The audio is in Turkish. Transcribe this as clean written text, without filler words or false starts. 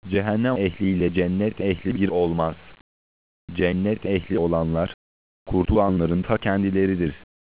Cehennem ehliyle cennet ehli bir olmaz. Cennet ehli olanlar, kurtulanların ta kendileridir.